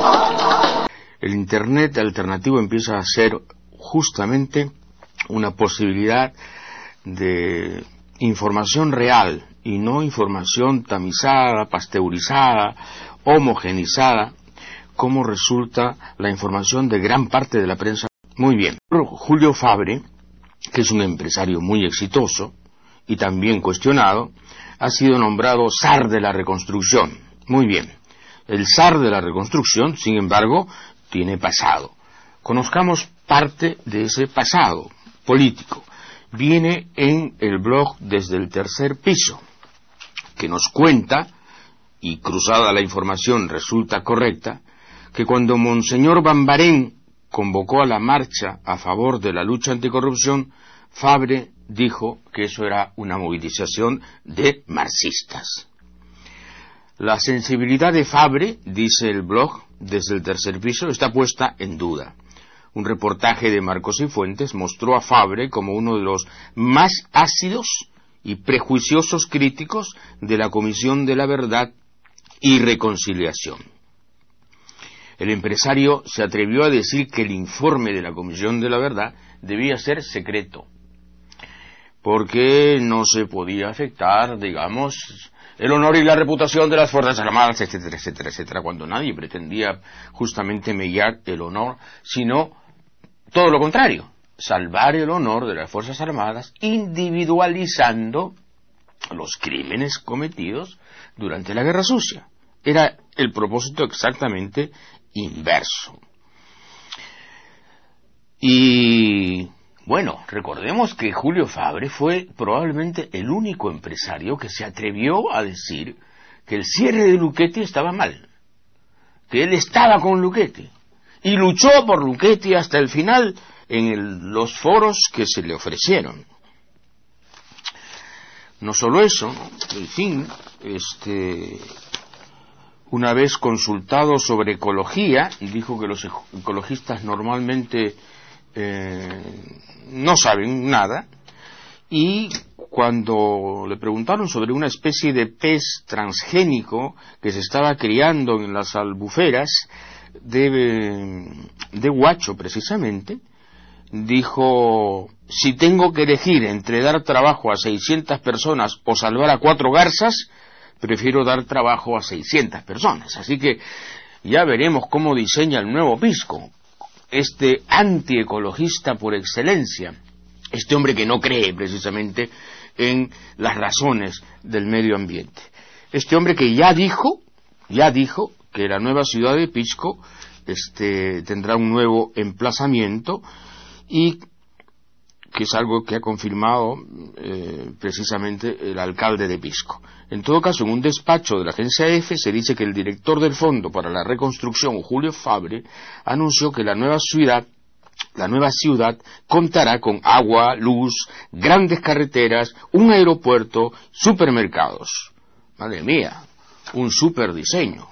El Internet alternativo empieza a ser justamente una posibilidad de información real y no información tamizada, pasteurizada, homogenizada, como resulta la información de gran parte de la prensa. Muy bien. Julio Fabre, que es un empresario muy exitoso y también cuestionado, ha sido nombrado zar de la reconstrucción. Muy bien. El zar de la reconstrucción, sin embargo, tiene pasado. Conozcamos parte de ese pasado político. Viene en el blog Desde el Tercer Piso, que nos cuenta, y cruzada la información resulta correcta, que cuando Monseñor Bambarén convocó a la marcha a favor de la lucha anticorrupción, Fabre dijo que eso era una movilización de marxistas. La sensibilidad de Fabre, dice el blog Desde el Tercer Piso, está puesta en duda. Un reportaje de Marcos y Fuentes mostró a Fabre como uno de los más ácidos y prejuiciosos críticos de la Comisión de la Verdad y Reconciliación. El empresario se atrevió a decir que el informe de la Comisión de la Verdad debía ser secreto, porque no se podía afectar, digamos, el honor y la reputación de las Fuerzas Armadas, etcétera, etcétera, etcétera, cuando nadie pretendía justamente mellar el honor, sino todo lo contrario, salvar el honor de las Fuerzas Armadas, individualizando los crímenes cometidos durante la Guerra Sucia. Era el propósito exactamente inverso. Y bueno, recordemos que Julio Fabre fue probablemente el único empresario que se atrevió a decir que el cierre de Luchetti estaba mal, que él estaba con Luchetti, y luchó por Luchetti hasta el final en los foros que se le ofrecieron. No solo eso, en fin, una vez consultado sobre ecología, dijo que los ecologistas normalmente no saben nada, y cuando le preguntaron sobre una especie de pez transgénico que se estaba criando en las albuferas de Huacho precisamente, dijo: si tengo que elegir entre dar trabajo a 600 personas o salvar a 4 garzas, prefiero dar trabajo a 600 personas. Así que ya veremos cómo diseña el nuevo Pisco, este antiecologista por excelencia, este hombre que no cree precisamente en las razones del medio ambiente, este hombre que ya dijo que la nueva ciudad de Pisco tendrá un nuevo emplazamiento, y que es algo que ha confirmado precisamente el alcalde de Pisco. En todo caso, en un despacho de la agencia EFE se dice que el director del Fondo para la Reconstrucción, Julio Fabre, anunció que la nueva ciudad contará con agua, luz, grandes carreteras, un aeropuerto, supermercados. Madre mía, un superdiseño.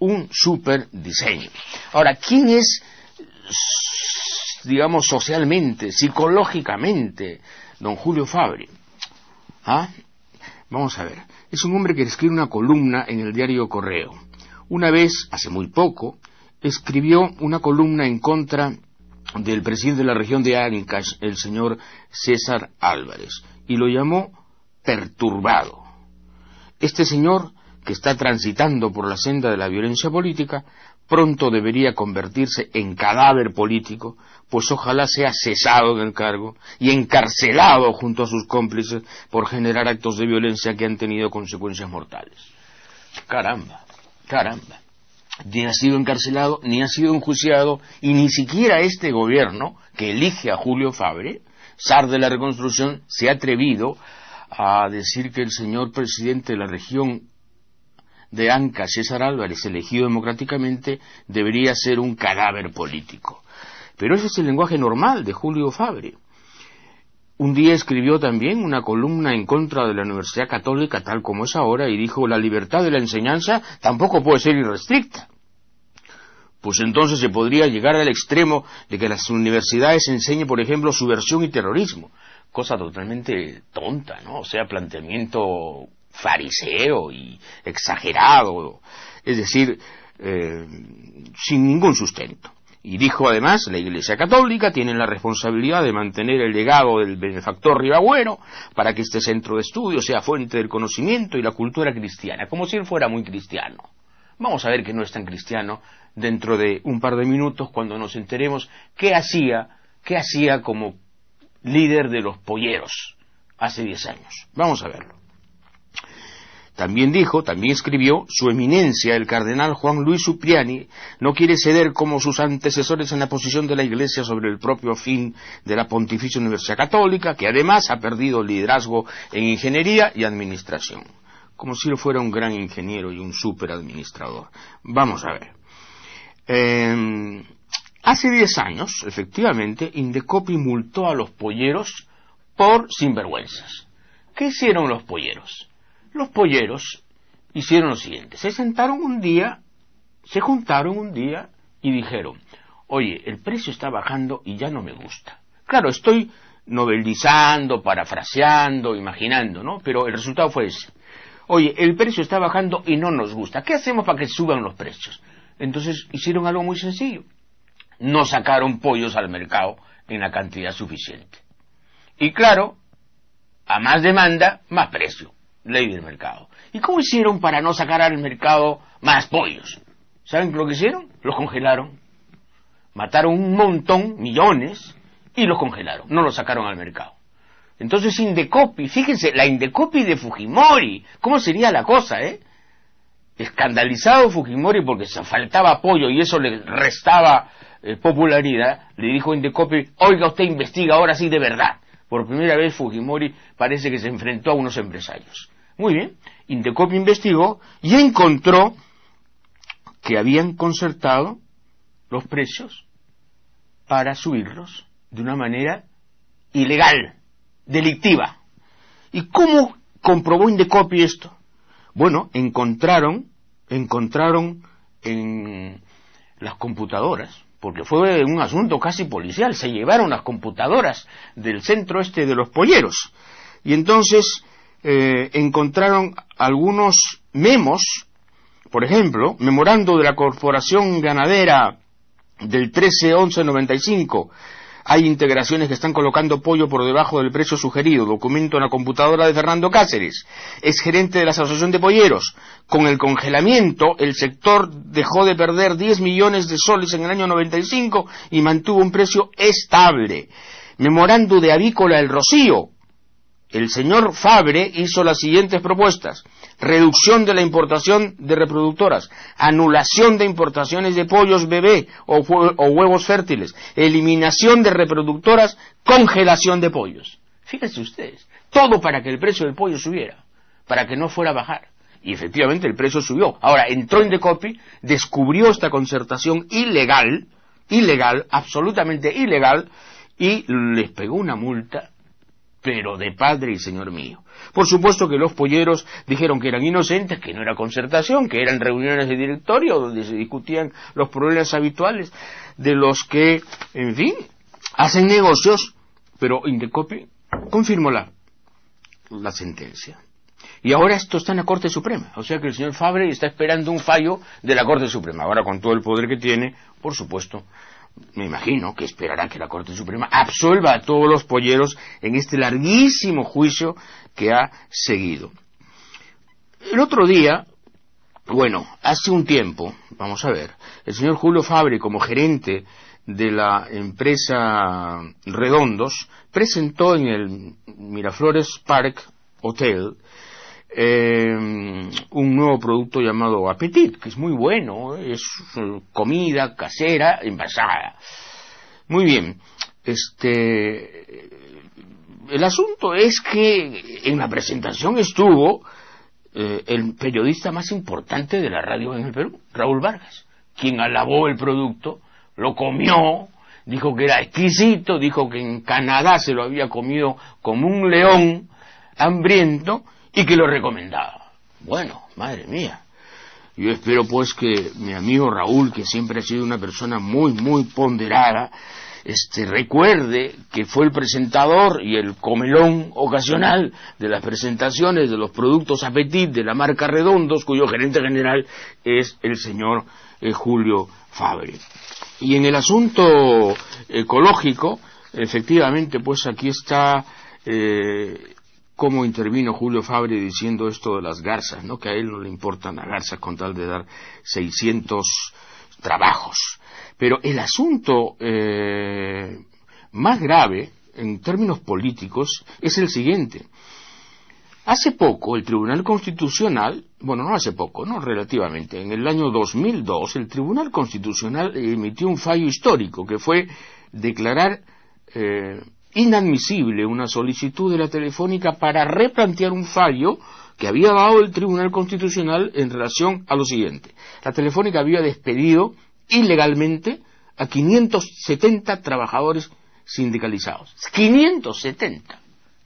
Ahora, ¿quién es, digamos, socialmente, psicológicamente, don Julio Fabre? Vamos a ver. Es un hombre que escribe una columna en el diario Correo. Una vez, hace muy poco, escribió una columna en contra del presidente de la región de Áncash, el señor César Álvarez, y lo llamó perturbado. Este señor, que está transitando por la senda de la violencia política, pronto debería convertirse en cadáver político, pues ojalá sea cesado del cargo y encarcelado junto a sus cómplices por generar actos de violencia que han tenido consecuencias mortales. Caramba. Ni ha sido encarcelado, ni ha sido enjuiciado, y ni siquiera este gobierno que elige a Julio Fabre, zar de la reconstrucción, se ha atrevido a decir que el señor presidente de la región de Áncash, César Álvarez, elegido democráticamente, debería ser un cadáver político. Pero ese es el lenguaje normal de Julio Fabre. Un día escribió también una columna en contra de la Universidad Católica tal como es ahora, y dijo: la libertad de la enseñanza tampoco puede ser irrestricta. Pues entonces se podría llegar al extremo de que las universidades enseñen, por ejemplo, subversión y terrorismo. Cosa totalmente tonta, ¿no? O sea, planteamiento fariseo y exagerado. Es decir, sin ningún sustento. Y dijo además, la Iglesia Católica tiene la responsabilidad de mantener el legado del benefactor Ribagüero para que este centro de estudio sea fuente del conocimiento y la cultura cristiana, como si él fuera muy cristiano. Vamos a ver que no es tan cristiano dentro de un par de minutos cuando nos enteremos qué hacía como líder de los polleros hace 10 años. Vamos a verlo. También escribió, su eminencia, el cardenal Juan Luis Cipriani, no quiere ceder como sus antecesores en la posición de la Iglesia sobre el propio fin de la Pontificia Universidad Católica, que además ha perdido el liderazgo en ingeniería y administración. Como si él fuera un gran ingeniero y un superadministrador. Vamos a ver. Hace 10 años, efectivamente, Indecopi multó a los polleros por sinvergüenzas. ¿Qué hicieron los polleros? Los polleros hicieron lo siguiente, se juntaron un día y dijeron, oye, el precio está bajando y ya no me gusta. Claro, estoy novelizando, parafraseando, imaginando, ¿no? Pero el resultado fue ese. Oye, el precio está bajando y no nos gusta. ¿Qué hacemos para que suban los precios? Entonces hicieron algo muy sencillo. No sacaron pollos al mercado en la cantidad suficiente. Y claro, a más demanda, más precio. Ley del mercado. ¿Y cómo hicieron para no sacar al mercado más pollos? ¿Saben lo que hicieron? Los congelaron. Mataron un montón, millones, y los congelaron. No los sacaron al mercado. Entonces Indecopi, fíjense, la Indecopi de Fujimori, ¿cómo sería la cosa, Escandalizado Fujimori porque se faltaba apoyo y eso le restaba popularidad, le dijo Indecopi, oiga, usted investiga ahora sí de verdad. Por primera vez Fujimori parece que se enfrentó a unos empresarios. Muy bien, Indecopi investigó y encontró que habían concertado los precios para subirlos de una manera ilegal, delictiva. ¿Y cómo comprobó Indecopi esto? Bueno, encontraron en las computadoras, porque fue un asunto casi policial, se llevaron las computadoras del centro de los polleros, y entonces encontraron algunos memos, por ejemplo, memorando de la Corporación Ganadera del 13-11-95, hay integraciones que están colocando pollo por debajo del precio sugerido, documento en la computadora de Fernando Cáceres, es gerente de la Asociación de Polleros. Con el congelamiento, el sector dejó de perder 10 millones de soles en el año 95 y mantuvo un precio estable. Memorando de Avícola El Rocío, el señor Fabre hizo las siguientes propuestas: reducción de la importación de reproductoras, anulación de importaciones de pollos bebé o huevos fértiles, eliminación de reproductoras, congelación de pollos. Fíjense ustedes, todo para que el precio del pollo subiera, para que no fuera a bajar. Y efectivamente el precio subió. Ahora entró Indecopi, descubrió esta concertación ilegal, absolutamente ilegal, y les pegó una multa, pero de padre y señor mío. Por supuesto que los polleros dijeron que eran inocentes, que no era concertación, que eran reuniones de directorio donde se discutían los problemas habituales de los que, en fin, hacen negocios, pero Indecopi confirmó la sentencia. Y ahora esto está en la Corte Suprema, o sea que el señor Fabre está esperando un fallo de la Corte Suprema. Ahora, con todo el poder que tiene, por supuesto, me imagino que esperará que la Corte Suprema absuelva a todos los polleros en este larguísimo juicio que ha seguido. El otro día, hace un tiempo, vamos a ver, el señor Julio Fabre, como gerente de la empresa Redondos, presentó en el Miraflores Park Hotel un nuevo producto llamado Appetit, que es muy bueno, es comida casera envasada. Muy bien, el asunto es que en la presentación estuvo el periodista más importante de la radio en el Perú, Raúl Vargas, quien alabó el producto, lo comió, dijo que era exquisito, dijo que en Canadá se lo había comido como un león hambriento y que lo recomendaba. Bueno, madre mía, yo espero pues que mi amigo Raúl, que siempre ha sido una persona muy, muy ponderada, recuerde que fue el presentador y el comelón ocasional de las presentaciones de los productos Appetit de la marca Redondos, cuyo gerente general es el señor Julio Fabre. Y en el asunto ecológico, efectivamente, pues aquí está cómo intervino Julio Fabre diciendo esto de las garzas, ¿no? Que a él no le importan las garzas con tal de dar 600 trabajos. Pero el asunto más grave, en términos políticos, es el siguiente. Hace poco el Tribunal Constitucional, bueno, no hace poco, no relativamente, en el año 2002, el Tribunal Constitucional emitió un fallo histórico, que fue declarar inadmisible una solicitud de la Telefónica para replantear un fallo que había dado el Tribunal Constitucional en relación a lo siguiente. La Telefónica había despedido ilegalmente a 570 trabajadores sindicalizados. 570.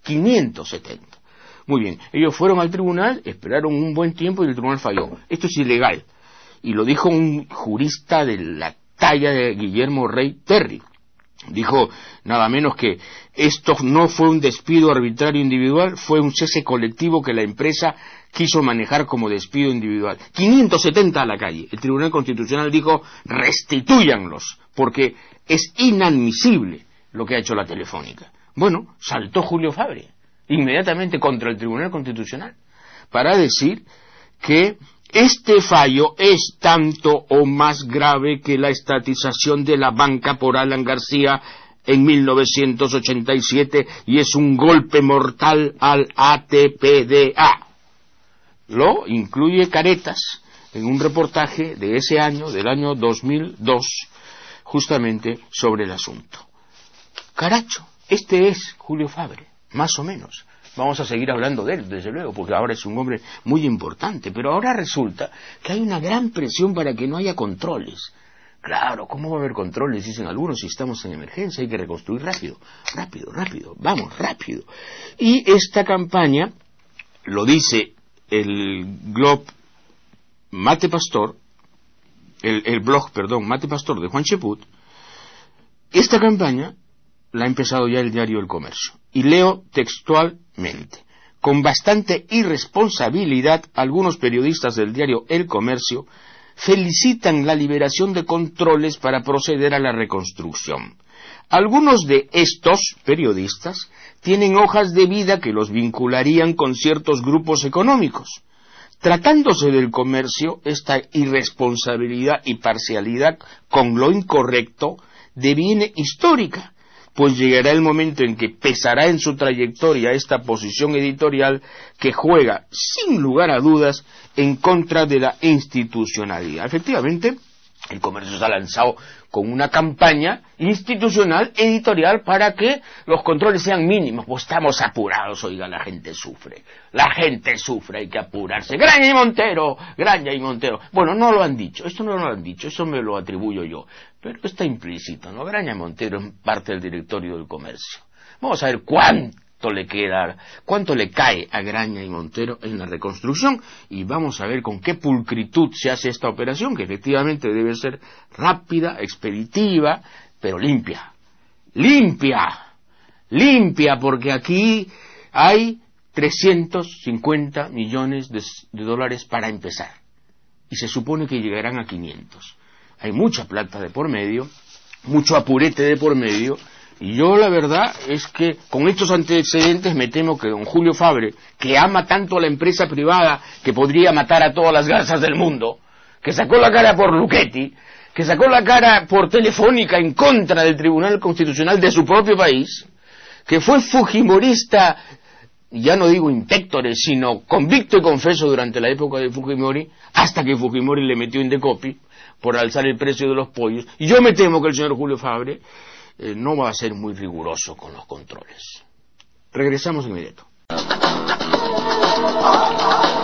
Muy bien, ellos fueron al tribunal, esperaron un buen tiempo y el tribunal falló. Esto es ilegal. Y lo dijo un jurista de la talla de Guillermo Rey Terry. Dijo nada menos que esto no fue un despido arbitrario individual, fue un cese colectivo que la empresa quiso manejar como despido individual. 570 a la calle. El Tribunal Constitucional dijo restitúyanlos, porque es inadmisible lo que ha hecho la Telefónica. Bueno, saltó Julio Fabre inmediatamente contra el Tribunal Constitucional para decir que este fallo es tanto o más grave que la estatización de la banca por Alan García en 1987 y es un golpe mortal al ATPDA. Lo incluye Caretas en un reportaje de ese año, del año 2002, justamente sobre el asunto. Caracho, este es Julio Fabre, más o menos. Vamos a seguir hablando de él, desde luego, porque ahora es un hombre muy importante, pero ahora resulta que hay una gran presión para que no haya controles. Claro, ¿cómo va a haber controles? Dicen algunos, si estamos en emergencia hay que reconstruir rápido, vamos, rápido. Y esta campaña, lo dice el blog Mate Pastor, el blog Mate Pastor de Juan Cheput, esta campaña la ha empezado ya el diario El Comercio. Y leo textualmente. Con bastante irresponsabilidad, algunos periodistas del diario El Comercio felicitan la liberación de controles para proceder a la reconstrucción. Algunos de estos periodistas tienen hojas de vida que los vincularían con ciertos grupos económicos. Tratándose del comercio, esta irresponsabilidad y parcialidad con lo incorrecto deviene histórica, pues llegará el momento en que pesará en su trayectoria esta posición editorial que juega, sin lugar a dudas, en contra de la institucionalidad. Efectivamente, El Comercio se ha lanzado con una campaña institucional, editorial, para que los controles sean mínimos. Pues estamos apurados, oiga, la gente sufre, hay que apurarse. Graña y Montero. Bueno, no lo han dicho, esto no lo han dicho, eso me lo atribuyo yo, pero está implícito, ¿no? Graña y Montero es parte del directorio del Comercio. Vamos a ver cuánto le cae a Graña y Montero en la reconstrucción, y vamos a ver con qué pulcritud se hace esta operación, que efectivamente debe ser rápida, expeditiva, pero limpia, porque aquí hay 350 millones de dólares para empezar, y se supone que llegarán a 500. Hay mucha plata de por medio, mucho apurete de por medio, y yo la verdad es que con estos antecedentes me temo que don Julio Fabre, que ama tanto a la empresa privada que podría matar a todas las garzas del mundo, que sacó la cara por Luchetti, que sacó la cara por Telefónica en contra del Tribunal Constitucional de su propio país, que fue fujimorista, ya no digo intéctore, sino convicto y confeso durante la época de Fujimori, hasta que Fujimori le metió Indecopi por alzar el precio de los pollos, y yo me temo que el señor Julio Fabre no va a ser muy riguroso con los controles. Regresamos inmediato.